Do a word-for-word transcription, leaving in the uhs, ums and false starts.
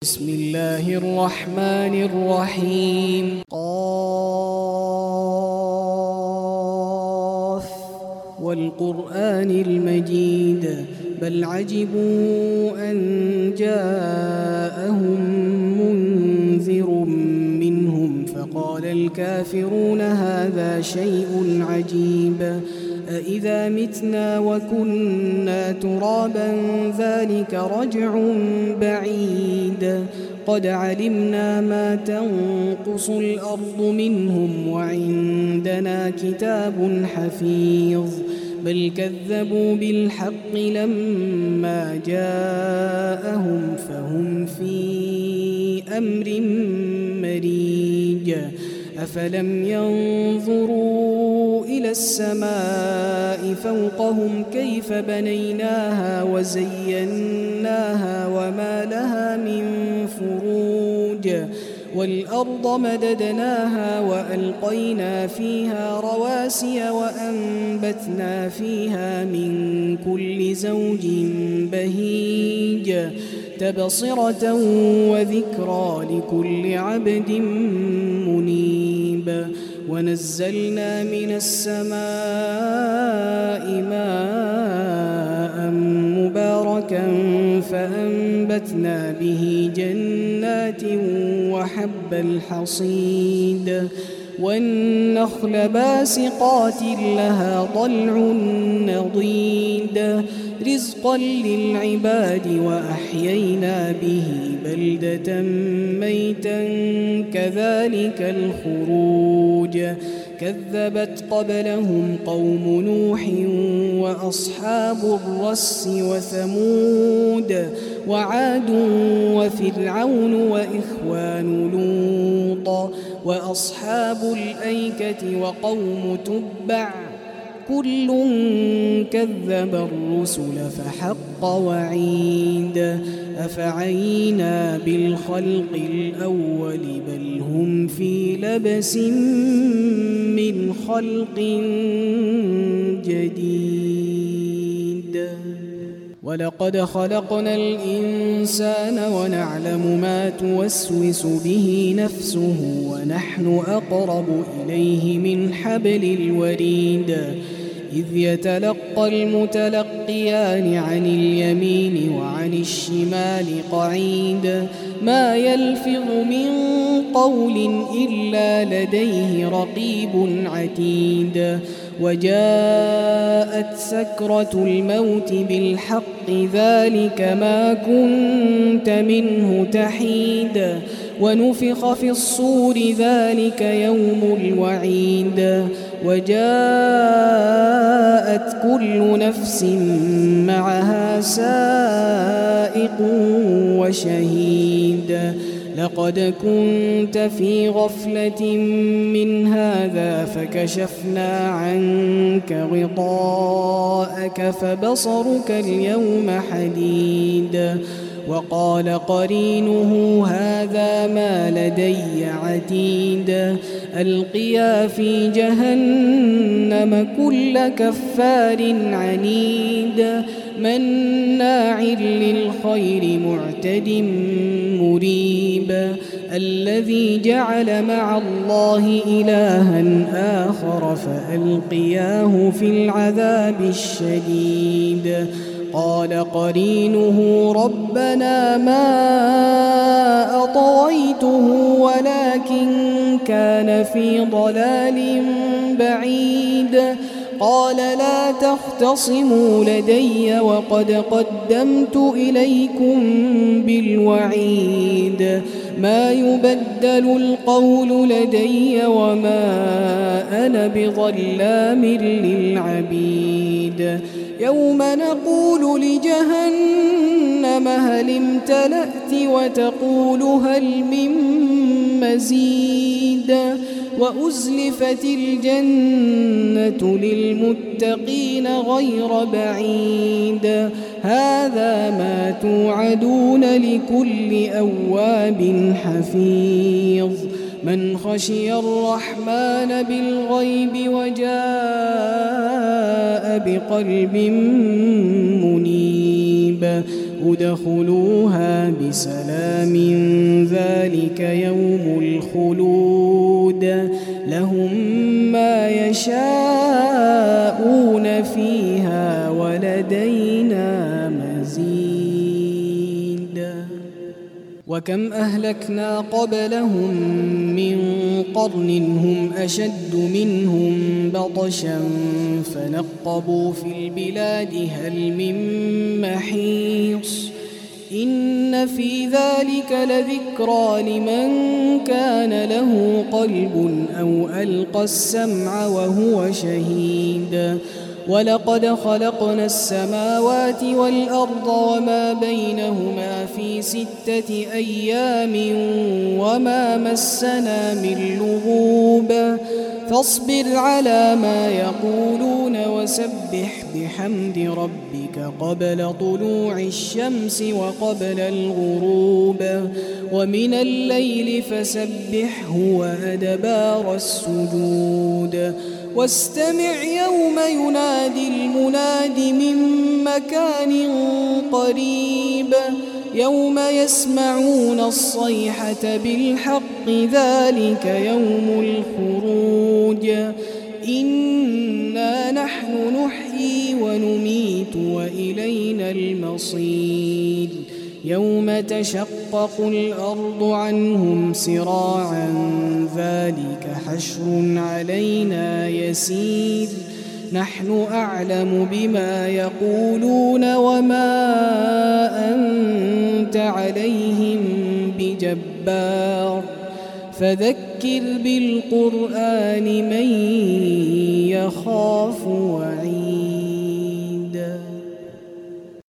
بسم الله الرحمن الرحيم قاف والقرآن المجيد بل عجبوا أن جاءهم منذر منهم فقال الكافرون هذا شيء عجيب أإذا متنا وكنا ترابا ذلك رجع بعيد قد علمنا ما تنقص الأرض منهم وعندنا كتاب حفيظ بل كذبوا بالحق لما جاءهم فهم في أمر مريج أفلم ينظروا إلى السماء فوقهم كيف بنيناها وزيناها وما لها من فروج والأرض مددناها وألقينا فيها رواسي وأنبتنا فيها من كل زوج بهيج تبصرة وذكرى لكل عبد منيب ونزلنا من السماء ماء مباركا فأنبتنا به جنات وحب الحصيد والنخل باسقات لها طلع نضيد رزقا للعباد وأحيينا به بلدة ميتا كذلك الخروج كذبت قبلهم قوم نوح وأصحاب الرس وثمود وعاد وفرعون وإخوان لوط وأصحاب الأيكة وقوم تبع كل كذب الرسل فحق وعيد أفعينا بالخلق الأول بل هم في لبس من خلق جديد ولقد خلقنا الإنسان ونعلم ما توسوس به نفسه ونحن أقرب إليه من حبل الوريد إذ يتلقى المتلقيان عن اليمين وعن الشمال قعيد ما يلفظ من قول إلا لديه رقيب عتيد وجاءت سكرة الموت بالحق ذلك ما كنت منه تحيد ونفخ في الصور ذلك يوم الوعيد وجاءت كل نفس معها سائق وشهيد لقد كنت في غفلة من هذا فكشفنا عنك غطاءك فبصرك اليوم حديد وقال قرينه هذا ما لدي عتيد ألقيا في جهنم كل كفار عنيد مناع للخير معتد مريب الذي جعل مع الله إلها آخر فألقياه في العذاب الشديد قال قرينه ربنا ما أطغيته ولكن كان في ضلال بعيد قال لا تختصموا لدي وقد قدمت إليكم بالوعيد ما يبدل القول لدي وما أنا بظلام للعبيد يوم نقول لجهنم هل امتلأت وتقول هل من مزيد وأزلفت الجنة للمتقين غير بعيد هذا ما توعدون لكل أواب حفيظ من خشي الرحمن بالغيب وجاء بقلب منيب ادخلوها بسلام ذلك يوم الخلود لهم ما يشاءون فيها ولدينا مزيد. وكم أهلكنا قبلهم من قرن هم أشد منهم بطشا فنقبوا في البلاد هل من محيص إن في ذلك لذكرى لمن كان له قلب أو ألقى السمع وهو شهيد. ولقد خلقنا السماوات والأرض وما بينهما في ستة أيام وما مسنا من لغوب فاصبر على ما يقولون وسبح بحمد ربك قبل طلوع الشمس وقبل الغروب ومن الليل فسبحه وأدبار السجود واستمع يوم ينادي المناد من مكان قريب يوم يسمعون الصيحة بالحق ذلك يوم الخروج إنا نحن نحيي ونميت وإلينا المصير يوم تشقق الأرض عنهم سراعا ذلك حشر علينا يسير نحن أعلم بما يقولون وما أنت عليهم بجبار فذكر بالقرآن من يخاف وعيد.